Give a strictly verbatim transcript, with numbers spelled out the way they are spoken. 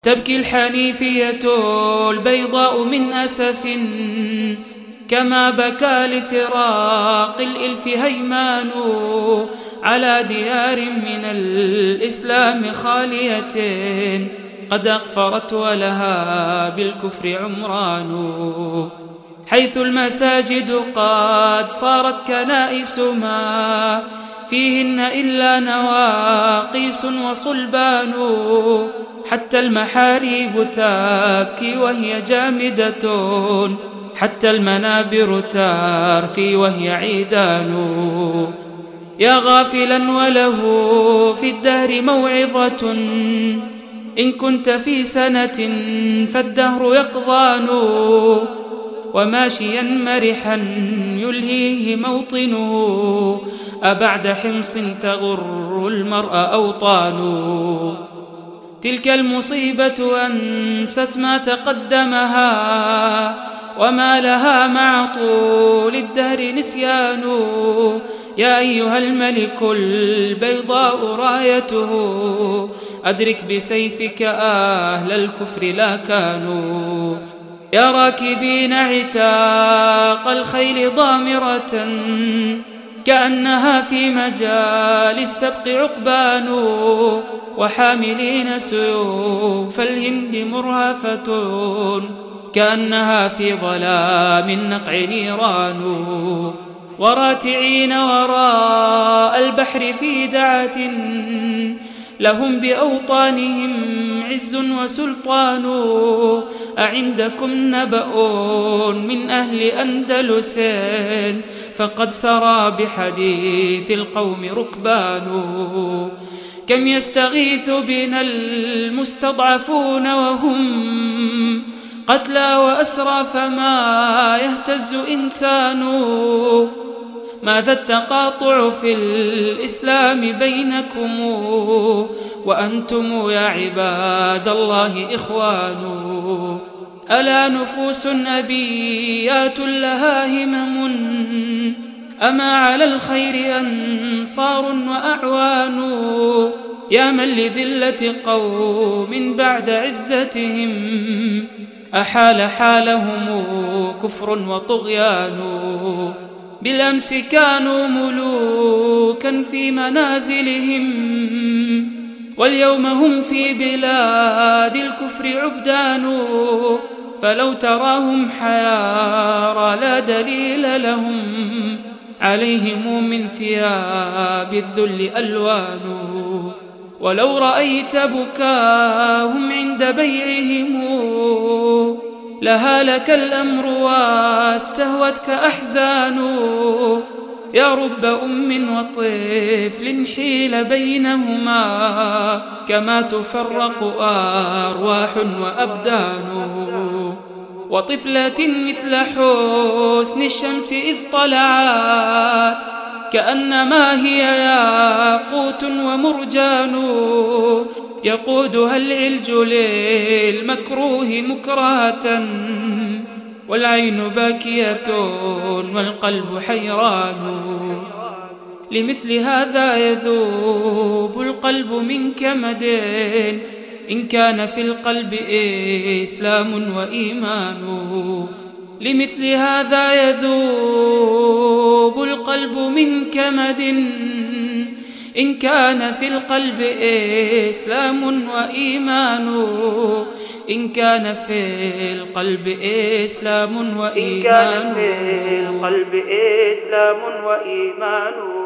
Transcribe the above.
تبكي الحنيفية البيضاء من أسف كما بكى لفراق الإلف هيمان على ديار من الإسلام خالية قد أقفرت ولها بالكفر عمران، حيث المساجد قد صارت كنائس ما فيهن إلا نواقيس وصلبان، حتى المحاريب تبكي وهي جامدة، حتى المنابر ترثي وهي عيدان. يا غافلا وله في الدهر موعظة، إن كنت في سنة فالدهر يقضان، وماشيا مرحا يلهيه موطنه أبعد حمص تغر المرء أوطان. تلك المصيبة أنست ما تقدمها، وما لها مع طول الدهر نسيان. يا أيها الملك البيضاء رايته، أدرك بسيفك أهل الكفر لا كانوا. يا راكبين عتاق الخيل ضامرة، كأنها في مجال السبق عقبان، وحاملين سيوف الهند مرهفة، كأنها في ظلام النقع نيران. وراتعين وراء البحر في دعة، لهم بأوطانهم عز وسلطان. أعندكم نبأ من أهل أندلس، فقد سرى بحديث القوم ركبان. كم يستغيث بنا المستضعفون وهم قتلى وأسرى، فما يهتز إنسان. ماذا التقاطع في الإسلام بينكم، وأنتم يا عباد الله إخوان. ألا نفوس أبيات لها همم، أما على الخير أنصار وأعوان. يا من لذلة قوم بعد عزتهم أحال حالهم كفر وطغيان. بالأمس كانوا ملوكا في منازلهم، واليوم هم في بلاد الكفر عبدان. فلو تراهم حيارى لا دليل لهم، عليهم من ثياب الذل ألوان. ولو رأيت بكاهم عند بيعهم، لهالك الأمر واستهوتك أحزان. يا رب أم وطفل حيل بينهما، كما تفرق أرواح وأبدان. وطفلة مثل حسن الشمس إذ طلعت، كأنما هي ياقوت ومرجان. يقودها العلج للمكروه مكرهة، والعين باكية والقلب حيران. لمثل هذا يذوب القلب من كمد، إن كان في القلب إسلام وإيمان. لمثل هذا يذوب القلب من كمد، إن كان في القلب إسلام وإيمان. إن كان في القلب إسلام وإيمان.